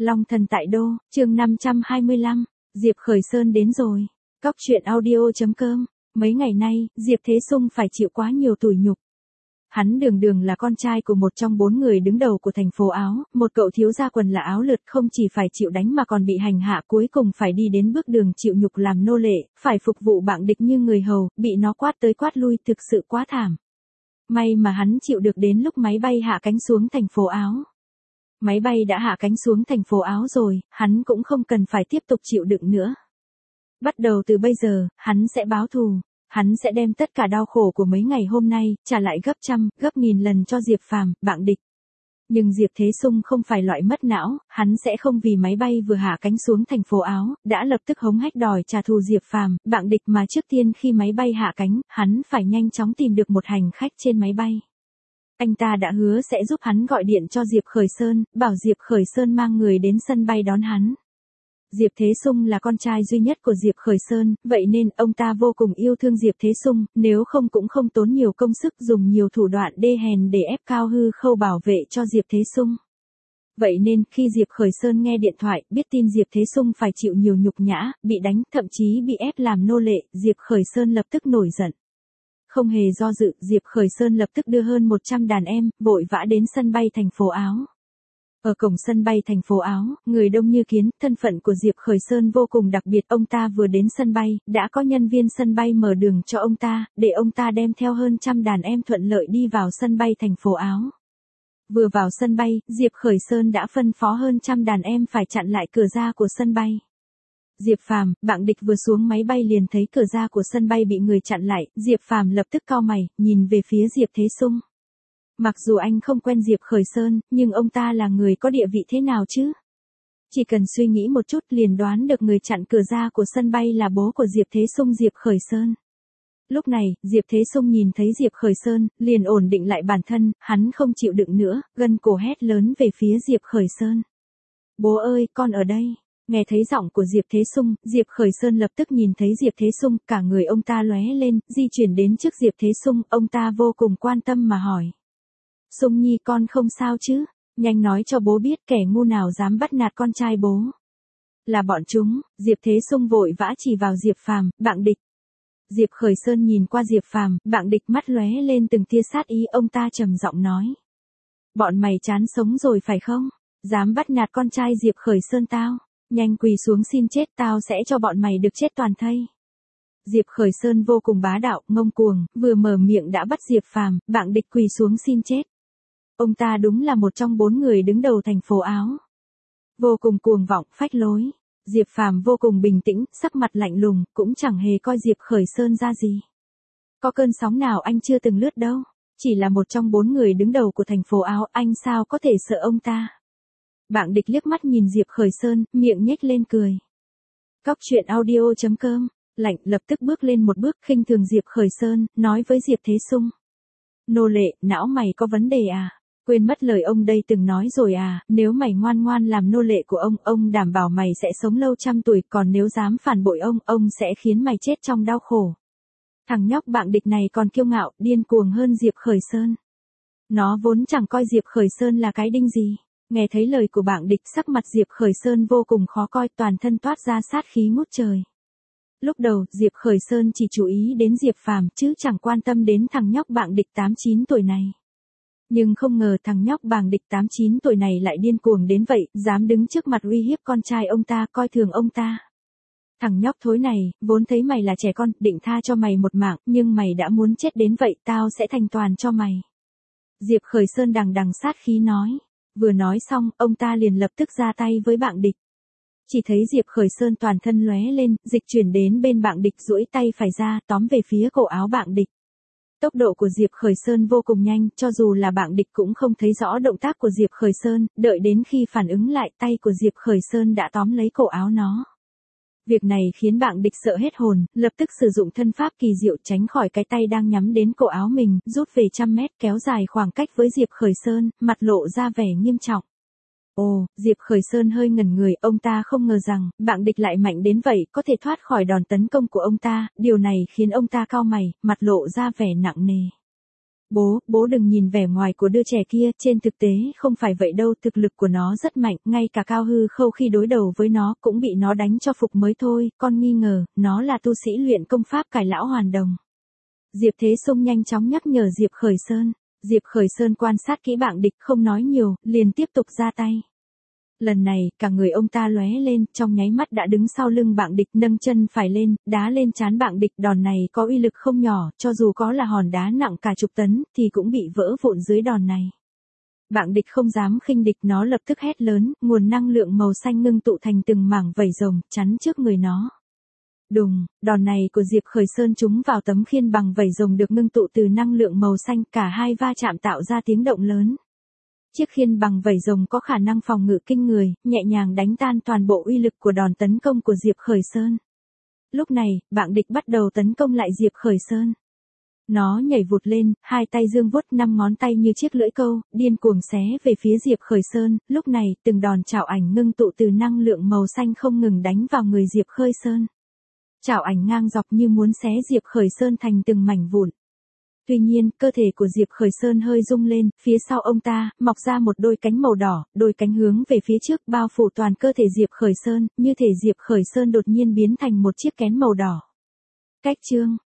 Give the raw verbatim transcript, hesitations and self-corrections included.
Long thần tại đô, chương năm trăm hai mươi lăm, Diệp Khởi Sơn đến rồi. Cóc truyện audio chấm com, mấy ngày nay, Diệp Thế Sung phải chịu quá nhiều tủi nhục. Hắn đường đường là con trai của một trong bốn người đứng đầu của thành phố Áo, một cậu thiếu gia quần là áo lượt không chỉ phải chịu đánh mà còn bị hành hạ, cuối cùng phải đi đến bước đường chịu nhục làm nô lệ, phải phục vụ bạng địch như người hầu, bị nó quát tới quát lui, thực sự quá thảm. May mà hắn chịu được đến lúc máy bay hạ cánh xuống thành phố Áo. Máy bay đã hạ cánh xuống thành phố Áo rồi, hắn cũng không cần phải tiếp tục chịu đựng nữa. Bắt đầu từ bây giờ, hắn sẽ báo thù. Hắn sẽ đem tất cả đau khổ của mấy ngày hôm nay, trả lại gấp trăm, gấp nghìn lần cho Diệp Phàm, bạng địch. Nhưng Diệp Thế Sung không phải loại mất não, hắn sẽ không vì máy bay vừa hạ cánh xuống thành phố Áo, đã lập tức hống hách đòi trả thù Diệp Phàm, bạng địch mà trước tiên khi máy bay hạ cánh, hắn phải nhanh chóng tìm được một hành khách trên máy bay. Anh ta đã hứa sẽ giúp hắn gọi điện cho Diệp Khởi Sơn, bảo Diệp Khởi Sơn mang người đến sân bay đón hắn. Diệp Thế Sung là con trai duy nhất của Diệp Khởi Sơn, vậy nên ông ta vô cùng yêu thương Diệp Thế Sung, nếu không cũng không tốn nhiều công sức dùng nhiều thủ đoạn đê hèn để ép cao hư khâu bảo vệ cho Diệp Thế Sung. Vậy nên, khi Diệp Khởi Sơn nghe điện thoại, biết tin Diệp Thế Sung phải chịu nhiều nhục nhã, bị đánh, thậm chí bị ép làm nô lệ, Diệp Khởi Sơn lập tức nổi giận. Không hề do dự, Diệp Khởi Sơn lập tức đưa hơn một trăm đàn em, vội vã đến sân bay thành phố Áo. Ở cổng sân bay thành phố Áo, người đông như kiến, thân phận của Diệp Khởi Sơn vô cùng đặc biệt. Ông ta vừa đến sân bay, đã có nhân viên sân bay mở đường cho ông ta, để ông ta đem theo hơn trăm đàn em thuận lợi đi vào sân bay thành phố Áo. Vừa vào sân bay, Diệp Khởi Sơn đã phân phó hơn trăm đàn em phải chặn lại cửa ra của sân bay. Diệp Phàm, bạng địch vừa xuống máy bay liền thấy cửa ra của sân bay bị người chặn lại, Diệp Phàm lập tức cau mày, nhìn về phía Diệp Thế Sung. Mặc dù anh không quen Diệp Khởi Sơn, nhưng ông ta là người có địa vị thế nào chứ? Chỉ cần suy nghĩ một chút liền đoán được người chặn cửa ra của sân bay là bố của Diệp Thế Sung, Diệp Khởi Sơn. Lúc này, Diệp Thế Sung nhìn thấy Diệp Khởi Sơn, liền ổn định lại bản thân, hắn không chịu đựng nữa, gân cổ hét lớn về phía Diệp Khởi Sơn. Bố ơi, con ở đây. Nghe thấy giọng của Diệp Thế Sung, Diệp Khởi Sơn lập tức nhìn thấy Diệp Thế Sung, cả người ông ta lóe lên, di chuyển đến trước Diệp Thế Sung, ông ta vô cùng quan tâm mà hỏi. Sung Nhi, con không sao chứ? Nhanh nói cho bố biết kẻ ngu nào dám bắt nạt con trai bố. Là bọn chúng. Diệp Thế Sung vội vã chỉ vào Diệp Phàm, bạng địch. Diệp Khởi Sơn nhìn qua Diệp Phàm, bạng địch mắt lóe lên từng tia sát ý, ông ta trầm giọng nói. Bọn mày chán sống rồi phải không? Dám bắt nạt con trai Diệp Khởi Sơn tao? Nhanh quỳ xuống xin chết, tao sẽ cho bọn mày được chết toàn thây. Diệp Khởi Sơn vô cùng bá đạo, ngông cuồng, vừa mở miệng đã bắt Diệp Phàm, bạng địch quỳ xuống xin chết. Ông ta đúng là một trong bốn người đứng đầu thành phố Áo. Vô cùng cuồng vọng, phách lối. Diệp Phàm vô cùng bình tĩnh, sắc mặt lạnh lùng, cũng chẳng hề coi Diệp Khởi Sơn ra gì. Có cơn sóng nào anh chưa từng lướt đâu. Chỉ là một trong bốn người đứng đầu của thành phố Áo, anh sao có thể sợ ông ta. Bạng địch liếc mắt nhìn Diệp Khởi Sơn, miệng nhếch lên cười. Cóc truyện audio chấm com, lạnh lập tức bước lên một bước khinh thường Diệp Khởi Sơn, nói với Diệp Thế Sung. Nô lệ, não mày có vấn đề à? Quên mất lời ông đây từng nói rồi à, nếu mày ngoan ngoan làm nô lệ của ông, ông đảm bảo mày sẽ sống lâu trăm tuổi, còn nếu dám phản bội ông, ông sẽ khiến mày chết trong đau khổ. Thằng nhóc bạng địch này còn kiêu ngạo, điên cuồng hơn Diệp Khởi Sơn. Nó vốn chẳng coi Diệp Khởi Sơn là cái đinh gì. Nghe thấy lời của bạng địch, sắc mặt Diệp Khởi Sơn vô cùng khó coi, toàn thân toát ra sát khí ngút trời. Lúc đầu, Diệp Khởi Sơn chỉ chú ý đến Diệp Phàm, chứ chẳng quan tâm đến thằng nhóc bạng địch tám chín tuổi này. Nhưng không ngờ thằng nhóc bạng địch tám chín tuổi này lại điên cuồng đến vậy, dám đứng trước mặt uy hiếp con trai ông ta, coi thường ông ta. Thằng nhóc thối này, vốn thấy mày là trẻ con, định tha cho mày một mạng, nhưng mày đã muốn chết đến vậy, tao sẽ thành toàn cho mày. Diệp Khởi Sơn đằng đằng sát khí nói. Vừa nói xong, ông ta liền lập tức ra tay với bạng địch. Chỉ thấy Diệp Khởi Sơn toàn thân lóe lên, dịch chuyển đến bên bạng địch, duỗi tay phải ra, tóm về phía cổ áo bạng địch. Tốc độ của Diệp Khởi Sơn vô cùng nhanh, cho dù là bạng địch cũng không thấy rõ động tác của Diệp Khởi Sơn, đợi đến khi phản ứng lại, tay của Diệp Khởi Sơn đã tóm lấy cổ áo nó. Việc này khiến bạng địch sợ hết hồn, lập tức sử dụng thân pháp kỳ diệu tránh khỏi cái tay đang nhắm đến cổ áo mình, rút về trăm mét, kéo dài khoảng cách với Diệp Khởi Sơn, mặt lộ ra vẻ nghiêm trọng. Ồ, Diệp Khởi Sơn hơi ngẩn người, ông ta không ngờ rằng, bạng địch lại mạnh đến vậy, có thể thoát khỏi đòn tấn công của ông ta, điều này khiến ông ta cau mày, mặt lộ ra vẻ nặng nề. Bố, bố đừng nhìn vẻ ngoài của đứa trẻ kia, trên thực tế không phải vậy đâu, thực lực của nó rất mạnh, ngay cả Cao Hư Khâu khi đối đầu với nó cũng bị nó đánh cho phục mới thôi, con nghi ngờ, nó là tu sĩ luyện công pháp cải lão hoàn đồng. Diệp Thế Sung nhanh chóng nhắc nhở Diệp Khởi Sơn. Diệp Khởi Sơn quan sát kỹ Bạng Địch không nói nhiều, liền tiếp tục ra tay. Lần này, cả người ông ta lóe lên, trong nháy mắt đã đứng sau lưng Bạng Địch, nâng chân phải lên, đá lên trán Bạng Địch, đòn này có uy lực không nhỏ, cho dù có là hòn đá nặng cả chục tấn, thì cũng bị vỡ vụn dưới đòn này. Bạng Địch không dám khinh địch, nó lập tức hét lớn, nguồn năng lượng màu xanh ngưng tụ thành từng mảng vảy rồng, chắn trước người nó. Đùng, đòn này của Diệp Khởi Sơn trúng vào tấm khiên bằng vảy rồng được ngưng tụ từ năng lượng màu xanh, cả hai va chạm tạo ra tiếng động lớn. Chiếc khiên bằng vảy rồng có khả năng phòng ngự kinh người, nhẹ nhàng đánh tan toàn bộ uy lực của đòn tấn công của Diệp Khởi Sơn. Lúc này, Bạng Địch bắt đầu tấn công lại Diệp Khởi Sơn. Nó nhảy vụt lên, hai tay dương vuốt, năm ngón tay như chiếc lưỡi câu, điên cuồng xé về phía Diệp Khởi Sơn. Lúc này, từng đòn chảo ảnh ngưng tụ từ năng lượng màu xanh không ngừng đánh vào người Diệp Khởi Sơn. Chảo ảnh ngang dọc như muốn xé Diệp Khởi Sơn thành từng mảnh vụn. Tuy nhiên, cơ thể của Diệp Khởi Sơn hơi rung lên, phía sau ông ta, mọc ra một đôi cánh màu đỏ, đôi cánh hướng về phía trước bao phủ toàn cơ thể Diệp Khởi Sơn, như thể Diệp Khởi Sơn đột nhiên biến thành một chiếc kén màu đỏ. Cách chương